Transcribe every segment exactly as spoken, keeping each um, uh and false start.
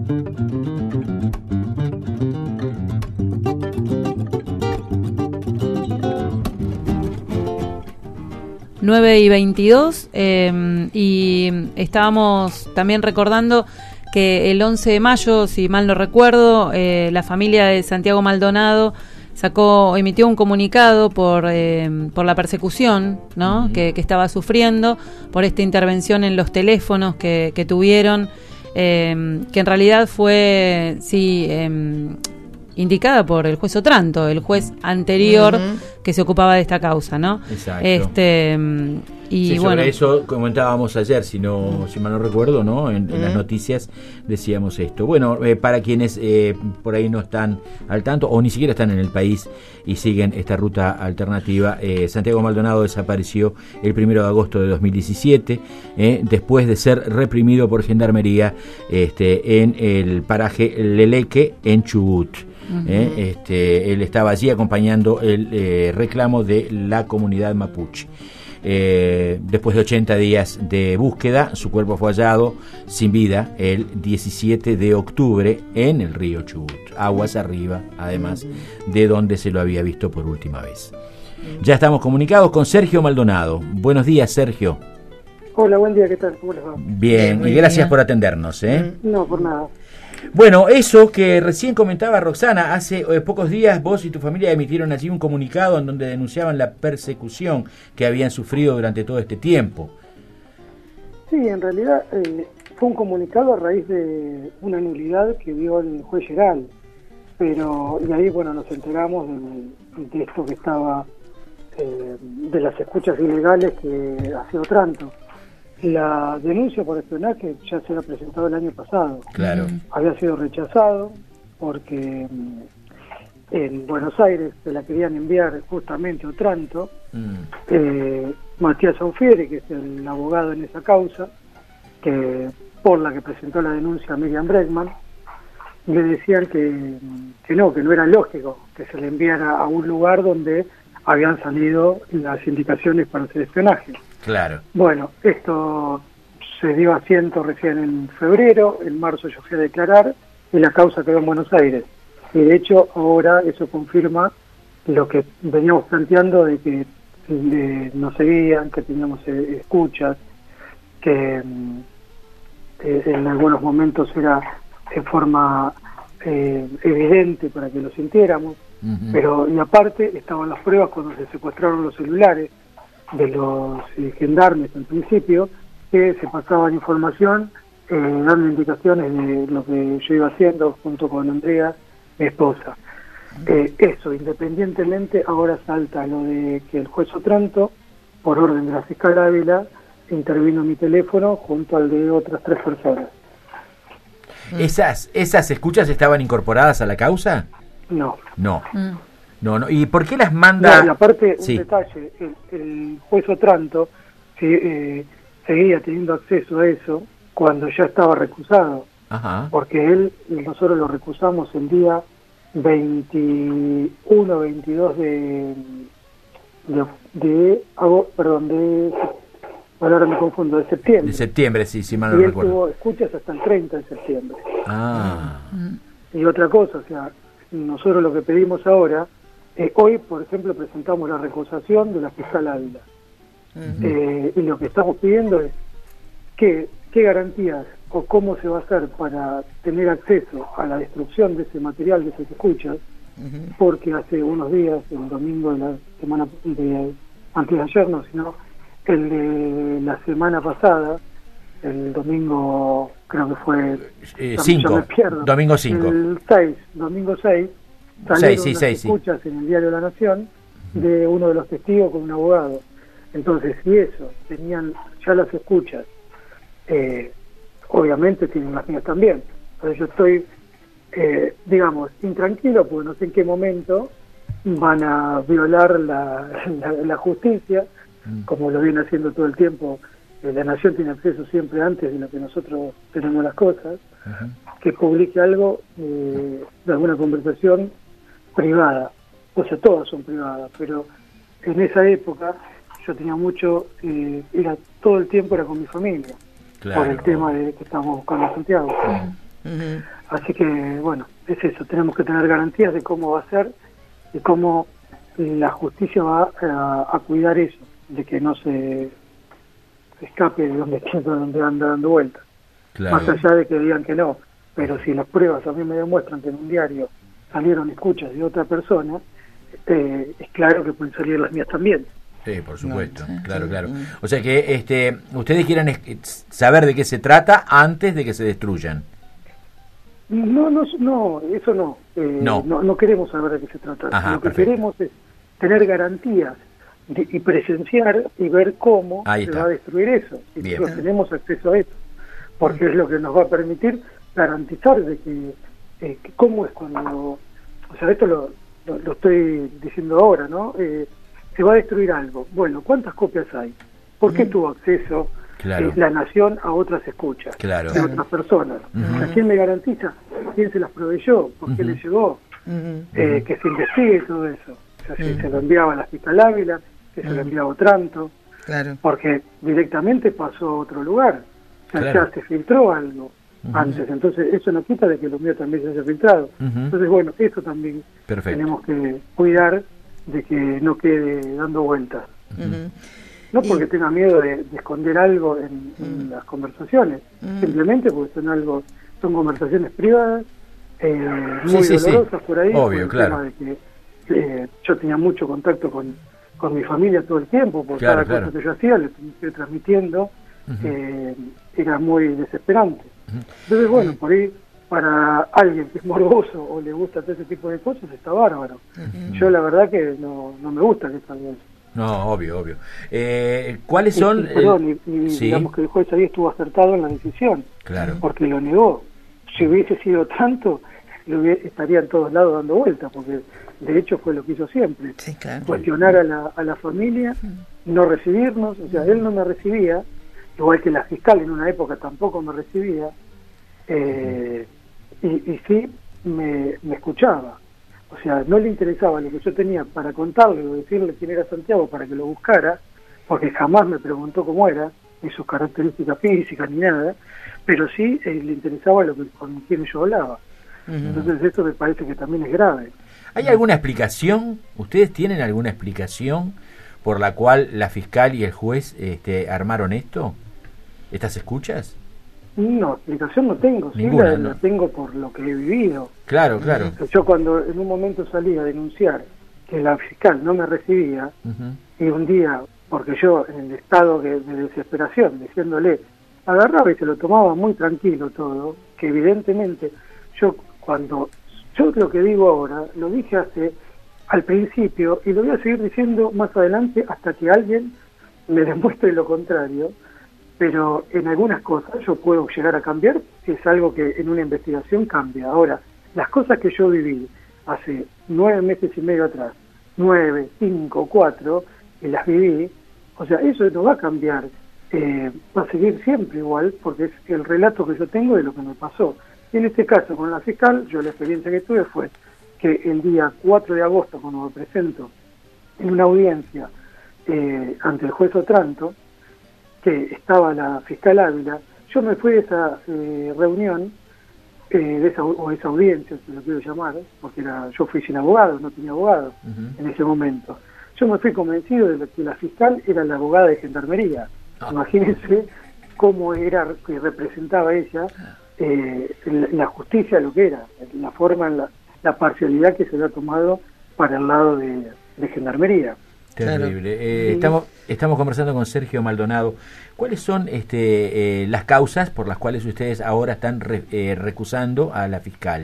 nueve y veintidós, eh, y estábamos también recordando que el once de mayo, si mal no recuerdo, eh, la familia de Santiago Maldonado sacó, emitió un comunicado por eh, por la persecución, ¿no? Uh-huh. que, que estaba sufriendo por esta intervención en los teléfonos que, que tuvieron, eh, que en realidad fue, sí, eh, indicada por el juez Otranto, el juez anterior uh-huh. que se ocupaba de esta causa, ¿no? Exacto. Este, y sí, bueno, sobre eso comentábamos ayer, si no, uh-huh. si mal no recuerdo, ¿no? En, uh-huh. en las noticias decíamos esto. Bueno, eh, para quienes eh, por ahí no están al tanto o ni siquiera están en el país y siguen esta ruta alternativa, eh, Santiago Maldonado desapareció el primero de agosto de dos mil diecisiete, eh, después de ser reprimido por Gendarmería este, en el paraje Leleque, en Chubut. Uh-huh. Eh, este, él estaba allí acompañando el eh, reclamo de la comunidad mapuche. Eh, después de ochenta días de búsqueda, su cuerpo fue hallado sin vida el diecisiete de octubre en el río Chubut, aguas arriba, además de donde se lo había visto por última vez. Ya estamos comunicados con Sergio Maldonado. Buenos días, Sergio. Hola, buen día, ¿qué tal? ¿Cómo les va? Bien, y gracias por atendernos, ¿eh? No, por nada. Bueno, eso que recién comentaba Roxana, hace eh, pocos días vos y tu familia emitieron allí un comunicado en donde denunciaban la persecución que habían sufrido durante todo este tiempo. Sí, en realidad eh, fue un comunicado a raíz de una nulidad que dio el juez Geral, pero y ahí bueno nos enteramos de, de esto que estaba, eh, de las escuchas ilegales que hacía Otranto. La denuncia por espionaje ya se había presentado el año pasado. Claro. Había sido rechazado porque en Buenos Aires se la querían enviar justamente a Otranto. Mm. Eh, Matías Aufieri, que es el abogado en esa causa, que por la que presentó la denuncia a Miriam Bregman, le decían que, que no, que no era lógico que se le enviara a un lugar donde habían salido las indicaciones para hacer espionaje. Claro. Bueno, esto se dio asiento recién en febrero, en marzo yo fui a declarar y la causa quedó en Buenos Aires. Y de hecho ahora eso confirma lo que veníamos planteando de que de, nos seguían, que teníamos eh, escuchas, que eh, en algunos momentos era en forma eh, evidente para que lo sintiéramos, uh-huh. pero y aparte estaban las pruebas cuando se secuestraron los celulares de los eh, gendarmes en principio, que se pasaban información eh, dando indicaciones de lo que yo iba haciendo junto con Andrea, mi esposa. Eh, eso, independientemente, ahora salta lo de que el juez Otranto, por orden de la fiscal Ávila, intervino en mi teléfono junto al de otras tres personas. ¿Esas, esas escuchas estaban incorporadas a la causa? No. No. Mm. No, no. ¿Y por qué las manda? No, y aparte, sí. un detalle, el, el juez Otranto sí, eh, seguía teniendo acceso a eso cuando ya estaba recusado. Ajá. Porque él, nosotros lo recusamos el día veintiuno, veintidós de, de, de, de perdón, de, ahora me confundo, de septiembre. De septiembre, sí, sí, mal no y él recuerdo. tuvo escuchas hasta el treinta de septiembre. Ah. Y otra cosa, o sea, nosotros lo que pedimos ahora, eh, hoy, por ejemplo, presentamos la recusación de la fiscal Ávila. Uh-huh. Eh, y lo que estamos pidiendo es que, qué garantías o cómo se va a hacer para tener acceso a la destrucción de ese material, de esas escuchas, uh-huh. porque hace unos días, el domingo de la semana, de, antes de ayer no, sino el de la semana pasada, el domingo, creo que fue cinco, domingo cinco. El seis, domingo seis, salieron las escuchas en el diario La Nación de uno de los testigos con un abogado. Entonces, si eso, tenían ya las escuchas, eh, obviamente tienen las mías también. Entonces yo estoy, eh, digamos, intranquilo porque no sé en qué momento van a violar la, la, la justicia, mm. como lo viene haciendo todo el tiempo. Eh, la Nación tiene acceso siempre antes de lo que nosotros tenemos las cosas, uh-huh. que publique algo eh, de alguna conversación privada. O sea, todas son privadas, pero en esa época yo tenía mucho, eh, era todo el tiempo era con mi familia. Claro. Por el tema de que estábamos buscando a Santiago. Uh-huh. Así que, bueno, es eso, tenemos que tener garantías de cómo va a ser y cómo la justicia va a, a cuidar eso, de que no se, se escape de donde, donde anda dando vueltas. Claro. Más allá de que digan que no, pero si las pruebas a mí me demuestran que en un diario salieron escuchas de otra persona, eh, es claro que pueden salir las mías también. Sí, por supuesto, no, sí, claro, sí, claro. Sí. O sea que este, ustedes quieren saber de qué se trata antes de que se destruyan. No, no, no, eso no. Eh, no. no. No queremos saber de qué se trata. Ajá, Lo que perfecto. queremos es tener garantías de, y presenciar y ver cómo Ahí se está. va a destruir eso. Y Bien. nosotros tenemos acceso a eso, porque es lo que nos va a permitir garantizar de que, eh, que cómo es cuando... O sea, esto lo, lo, lo estoy diciendo ahora, ¿no? Eh, se va a destruir algo. Bueno, ¿cuántas copias hay? ¿Por qué uh-huh. tuvo acceso claro. eh, la nación a otras escuchas claro. de otras personas? Uh-huh. ¿A quién me garantiza? ¿Quién se las proveyó? ¿Por qué uh-huh. le llegó? Uh-huh. Eh, que se investigue todo eso. O sea, uh-huh. si se lo enviaba a la fiscal Ávila, que uh-huh. se lo enviaba a Otranto, claro. porque directamente pasó a otro lugar. O sea, claro. ya se filtró algo uh-huh. antes. Entonces, eso no quita de que lo mío también se haya filtrado. Uh-huh. Entonces, bueno, eso también Perfecto. tenemos que cuidar de que no quede dando vueltas. Uh-huh. No porque y... tenga miedo de, de esconder algo en, uh-huh. en las conversaciones, uh-huh. simplemente porque son algo, son conversaciones privadas, eh, muy sí, dolorosas sí. por ahí, obvio, por el claro. tema de que eh, yo tenía mucho contacto con, con mi familia todo el tiempo, por claro, cada claro. cosa que yo hacía, les estoy transmitiendo, uh-huh. eh, era muy desesperante. Uh-huh. Entonces, bueno, por ahí para alguien que es morboso o le gusta todo ese tipo de cosas, está bárbaro. Uh-huh. Yo la verdad que no, no me gusta que salga eso. No, obvio, obvio. Eh, ¿Cuáles son...? Y, y, perdón, el... y, y ¿Sí? digamos que el juez ahí estuvo acertado en la decisión. Claro. Porque lo negó. Si hubiese sido tanto, lo hubiese, estaría en todos lados dando vueltas, porque de hecho fue lo que hizo siempre. Sí, claro. Cuestionar a la, a la familia, no recibirnos, o sea, él no me recibía, igual que la fiscal en una época tampoco me recibía, eh... Y, y sí me, me escuchaba, o sea, no le interesaba lo que yo tenía para contarle o decirle quién era Santiago para que lo buscara, porque jamás me preguntó cómo era, ni sus características físicas, ni nada, pero sí eh, le interesaba lo que, con quién yo hablaba. Uh-huh. Entonces esto me parece que también es grave. ¿Hay alguna explicación? ¿Ustedes tienen alguna explicación por la cual la fiscal y el juez este, armaron esto? ¿Estas escuchas? No, explicación no tengo, Ninguna, sí la, no. la tengo por lo que he vivido. Claro, claro. Yo cuando en un momento salí a denunciar que la fiscal no me recibía, uh-huh. y un día, porque yo en el estado de, de desesperación, diciéndole, agarraba y se lo tomaba muy tranquilo todo, que evidentemente yo cuando, yo lo que digo ahora, lo dije hace, al principio, y lo voy a seguir diciendo más adelante hasta que alguien me demuestre lo contrario, pero en algunas cosas yo puedo llegar a cambiar si es algo que en una investigación cambia. Ahora, las cosas que yo viví hace nueve meses y medio atrás, nueve, cinco, cuatro, y las viví, o sea, eso no va a cambiar, eh, va a seguir siempre igual, porque es el relato que yo tengo de lo que me pasó. Y en este caso, con la fiscal, yo la experiencia que tuve fue que el día cuatro de agosto, cuando me presento en una audiencia eh, ante el juez Otranto, que estaba la fiscal Ávila, yo me fui de esa eh, reunión, eh, de esa, o esa audiencia, si lo quiero llamar, porque era, yo fui sin abogado, no tenía abogado uh-huh. en ese momento. Yo me fui convencido de que la fiscal era la abogada de Gendarmería. Ah. Imagínense cómo era que representaba ella eh, la, la justicia, lo que era, la forma, la, la parcialidad que se había tomado para el lado de, de Gendarmería. Terrible. Eh, estamos estamos conversando con Sergio Maldonado. ¿Cuáles son este, eh, las causas por las cuales ustedes ahora están re, eh, recusando a la fiscal?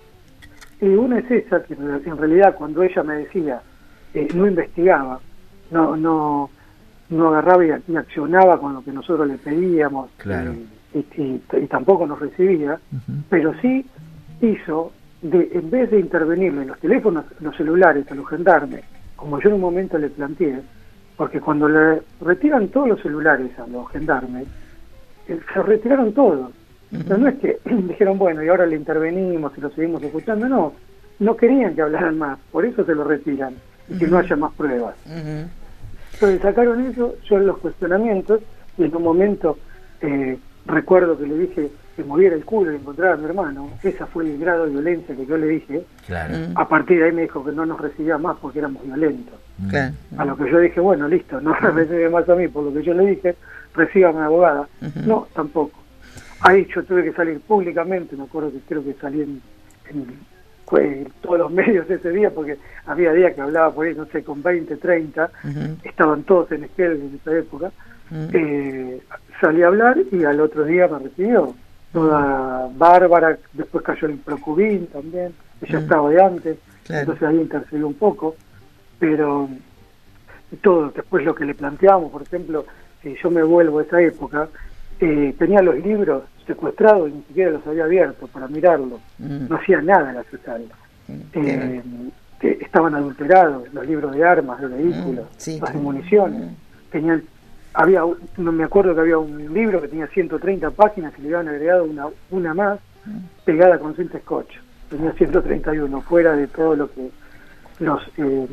Y una es esa, que en realidad cuando ella me decía, eh, no investigaba, no no no agarraba y, y accionaba con lo que nosotros le pedíamos, claro. y, y, y, y tampoco nos recibía, uh-huh. pero sí hizo, de en vez de intervenirle en los teléfonos, los celulares, a los gendarmes, como yo en un momento le planteé, porque cuando le retiran todos los celulares a los gendarmes, eh, se retiraron todos. Uh-huh. O sea, no es que dijeron, bueno, y ahora le intervenimos y lo seguimos escuchando, no, no querían que hablaran más, por eso se lo retiran, y uh-huh. que no haya más pruebas. Uh-huh. Entonces sacaron eso, yo en los cuestionamientos, y en un momento eh, recuerdo que le dije, que moviera el culo y encontrara a mi hermano. Ese fue el grado de violencia que yo le dije. Claro. Mm. A partir de ahí me dijo que no nos recibía más porque éramos violentos. Claro. A lo que yo dije, bueno, listo, no me recibe más a mí, por lo que yo le dije, recíbame abogada. Uh-huh. No, tampoco. Ahí yo tuve que salir públicamente, me acuerdo que creo que salí en, en, en todos los medios ese día, porque había días que hablaba por ahí, no sé, con veinte, treinta, uh-huh. estaban todos en Esquel en esa época. Uh-huh. Eh, salí a hablar y al otro día me recibió. Toda Bárbara, después cayó el Procubín también, ella uh-huh. estaba de antes, claro. Entonces ahí intercedió un poco, pero todo, después lo que le planteamos, por ejemplo, si yo me vuelvo a esa época, eh, tenía los libros secuestrados y ni siquiera los había abierto para mirarlos, uh-huh. no hacía nada en la fiscal. Uh-huh. Eh, eh, estaban adulterados los libros de armas, de vehículos, uh-huh. sí, los de municiones, uh-huh. tenían... Había, no me acuerdo que había un libro que tenía ciento treinta páginas y le habían agregado una una más pegada con cinta scotch. Tenía ciento treinta y uno, fuera de todo lo que los eh,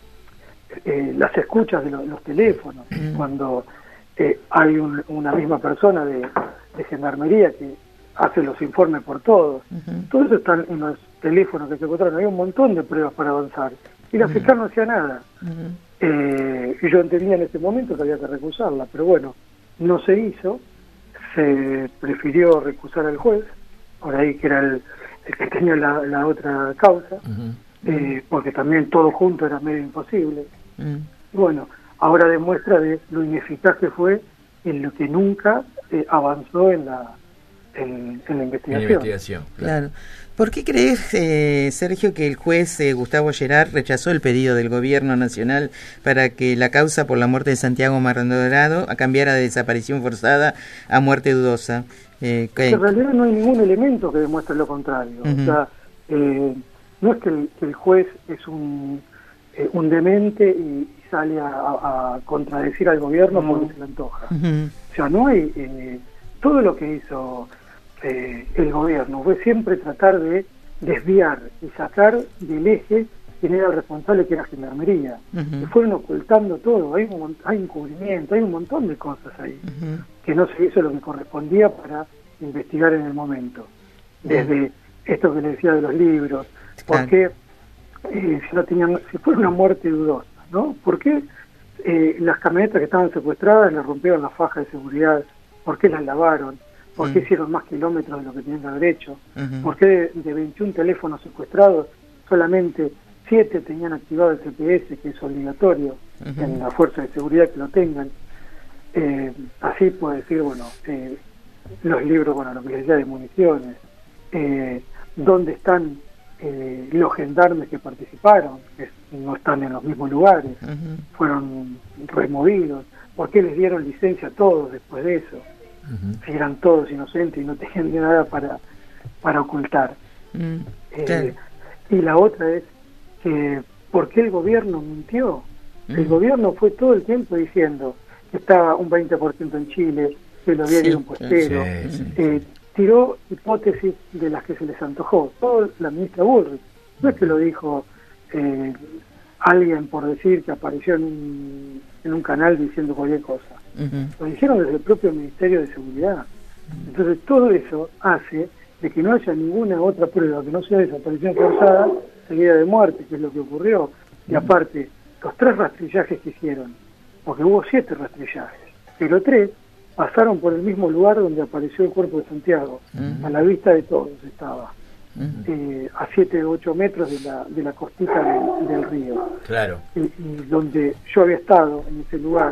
eh, las escuchas de lo, los teléfonos. Mm. Cuando eh, hay un, una misma persona de, de gendarmería que hace los informes por todos. Uh-huh. Todo eso está en los teléfonos que se encontraron. Había un montón de pruebas para avanzar. Y la fiscal uh-huh. no hacía nada. Uh-huh. Eh, y yo entendía en ese momento que había que recusarla, pero bueno, no se hizo, se prefirió recusar al juez, por ahí que era el, el que tenía la, la otra causa, uh-huh. eh, porque también todo junto era medio imposible. Uh-huh. Y bueno, ahora demuestra de lo ineficaz que fue en lo que nunca eh, avanzó en la, en, en la investigación. En la investigación, claro. ¿Por qué crees, eh, Sergio, que el juez eh, Gustavo Gerard rechazó el pedido del gobierno nacional para que la causa por la muerte de Santiago Maldonado cambiara de desaparición forzada a muerte dudosa? Eh, que... En realidad no hay ningún elemento que demuestre lo contrario. Uh-huh. O sea, eh, no es que el, que el juez es un, eh, un demente y sale a, a contradecir al gobierno uh-huh. porque se le antoja. Uh-huh. O sea, no hay... Eh, todo lo que hizo... Eh, el gobierno fue siempre tratar de desviar y sacar del eje quien era el responsable, que era Gendarmería. Uh-huh. Y fueron ocultando todo, hay un, hay encubrimiento, hay un montón de cosas ahí, uh-huh. que no se hizo lo que correspondía para investigar en el momento. Desde uh-huh. esto que le decía de los libros, ¿por qué eh, si no tenían, si fue una muerte dudosa, ¿no? ¿Por qué eh, las camionetas que estaban secuestradas le rompieron la faja de seguridad? ¿Por qué las lavaron? ¿Por qué uh-huh. hicieron más kilómetros de lo que tenían que haber hecho? Uh-huh. ¿Por qué de, de veintiún teléfonos secuestrados solamente siete tenían activado el G P S, que es obligatorio uh-huh. en la fuerza de seguridad que lo tengan? Eh, así puedo decir, bueno, eh, los libros, bueno, lo que les decía de municiones, eh, ¿dónde están eh, los gendarmes que participaron? Que no están en los mismos lugares, uh-huh. fueron removidos. ¿Por qué les dieron licencia a todos después de eso? Uh-huh. Si eran todos inocentes y no tenían nada para para ocultar. Uh-huh. eh, claro. Y la otra es que ¿por qué el gobierno mintió? Uh-huh. El gobierno fue todo el tiempo diciendo que estaba un veinte por ciento en Chile, que lo había sí, ido un puestero, sí, sí, eh, sí. tiró hipótesis de las que se les antojó, todo la ministra Bullrich. No es que lo dijo eh, alguien por decir que apareció en un, en un canal diciendo cualquier cosa. Uh-huh. Lo dijeron desde el propio Ministerio de Seguridad. Uh-huh. Entonces todo eso hace de que no haya ninguna otra prueba que no sea desaparición forzada seguida de muerte, que es lo que ocurrió. Uh-huh. Y aparte, los tres rastrillajes que hicieron, porque hubo siete rastrillajes, pero tres pasaron por el mismo lugar donde apareció el cuerpo de Santiago, uh-huh. a la vista de todos estaba. Uh-huh. Eh, a siete o ocho metros de la, de la costita del, del río. Claro. Y, y donde yo había estado, en ese lugar,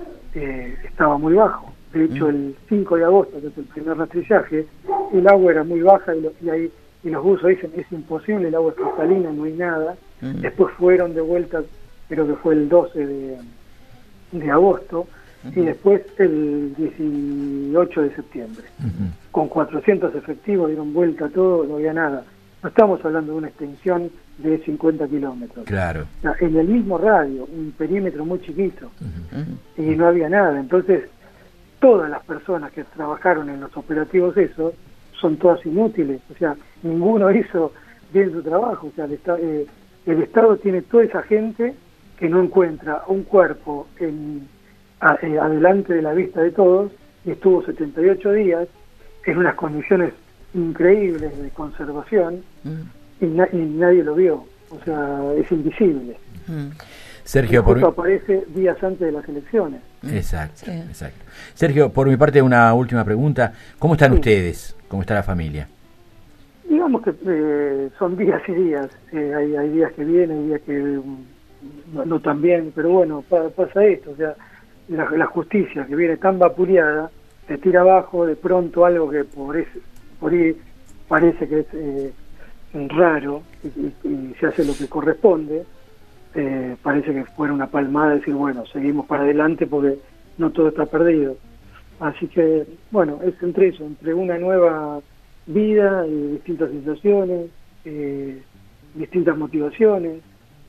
eh, estaba muy bajo. De hecho, uh-huh. el cinco de agosto, que es el primer rastrillaje, el agua era muy baja y, lo, y, ahí, y los buzos dicen es imposible, el agua es cristalina, no hay nada. Uh-huh. Después fueron de vuelta, creo que fue el doce de, de agosto, uh-huh. y después el dieciocho de septiembre. Uh-huh. Con cuatrocientos efectivos dieron vuelta a todo, no había nada. No estamos hablando de una extensión de cincuenta kilómetros. Claro. O sea, en el mismo radio, un perímetro muy chiquito, uh-huh. y no había nada. Entonces, todas las personas que trabajaron en los operativos esos son todas inútiles. O sea, ninguno hizo bien su trabajo. O sea, el, esta, eh, el Estado tiene toda esa gente que no encuentra un cuerpo en, a, eh, adelante de la vista de todos, y estuvo setenta y ocho días, en unas condiciones increíbles de conservación Mm. y, na- y nadie lo vio, o sea, es invisible. Mm. Sergio, por Justo mi... aparece días antes de las elecciones. Exacto, Sí. exacto. Sergio, por mi parte una última pregunta. ¿Cómo están Sí. ustedes? ¿Cómo está la familia? Digamos que eh, son días y días, eh, hay, hay días que vienen, hay días que mm, no, no tan bien, pero bueno, pa- pasa esto, o sea, la, la justicia que viene tan vapuleada, se tira abajo de pronto algo que por, ese, por ahí parece que es eh, raro y, y- y se hace lo que corresponde, eh, parece que fuera una palmada decir, bueno, seguimos para adelante porque no todo está perdido. Así que, bueno, es entre eso, entre una nueva vida y distintas sensaciones, eh, distintas motivaciones,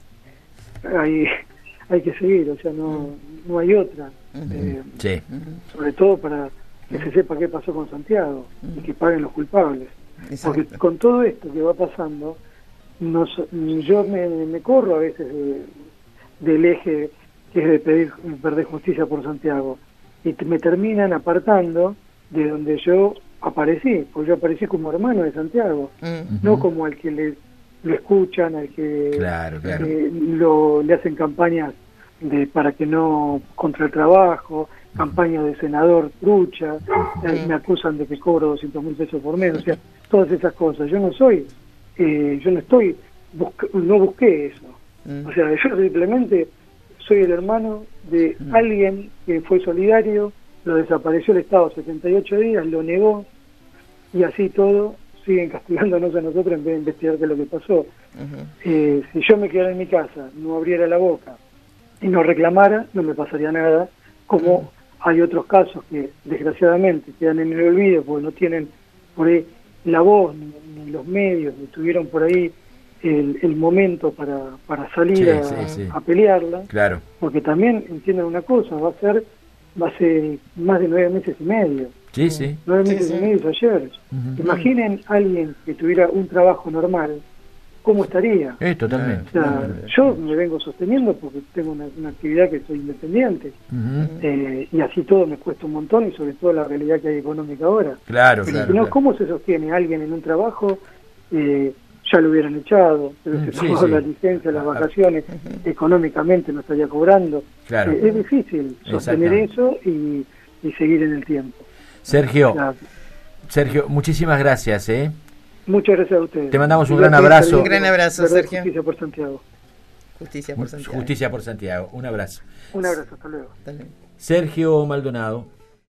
hay, hay que seguir, o sea, no, no hay otra. Eh, Sí. sobre todo para que se sepa qué pasó con Santiago y que paguen los culpables. Porque Exacto. con todo esto que va pasando, nos, yo me, me corro a veces de- del eje que es de pedir perder justicia por Santiago y te- me terminan apartando de donde yo aparecí, porque yo aparecí como hermano de Santiago, Mm. no como al que le, lo escuchan, al que Claro, claro. eh, lo, le hacen campañas de para que no contra el trabajo, campaña de senador trucha, eh, me acusan de que cobro doscientos mil pesos por mes, o sea, todas esas cosas. Yo no soy, eh, yo no estoy, busc- no busqué eso. Mm. O sea, yo simplemente soy el hermano de alguien que fue solidario, lo desapareció el Estado setenta y ocho días, lo negó, y así todo siguen castigándonos a nosotros en vez de investigar qué es lo que pasó. Ujú. Eh, si yo me quedara en mi casa, no abriera la boca y no reclamara, no me pasaría nada, como hay otros casos que desgraciadamente quedan en el olvido porque no tienen por ahí la voz ni, ni los medios, ni tuvieron por ahí el, el momento para, para salir Sí, a, sí, sí. a pelearla, Claro. porque también entiendan una cosa, va a ser, va a ser más de nueve meses y medio. Sí, sí. Nueve Sí, meses sí. y medio es ayer. Ujú. Imaginen a alguien que tuviera un trabajo normal, ¿cómo estaría? Eh, totalmente. O sea, yo me vengo sosteniendo porque tengo una, una actividad que soy independiente, Ujú. eh, y así todo me cuesta un montón, y sobre todo la realidad que hay económica ahora. Claro, Pero claro. si no, claro. ¿cómo se sostiene alguien en un trabajo? Eh, ya lo hubieran echado, pero Mm, se sí, tomó sí. la licencia, las Ah, ah. vacaciones, económicamente no estaría cobrando. Claro. Eh, es difícil sostener Exactamente. eso y, y seguir en el tiempo. Sergio, O sea, Sergio, muchísimas gracias, ¿eh? muchas gracias a ustedes. Te mandamos un Y gran gracias, abrazo. Sergio, Un gran abrazo, verdad, Sergio. Justicia por Santiago. Justicia por Santiago. Justicia por Santiago. Un abrazo. Un abrazo, hasta luego. Hasta luego. Sergio Maldonado.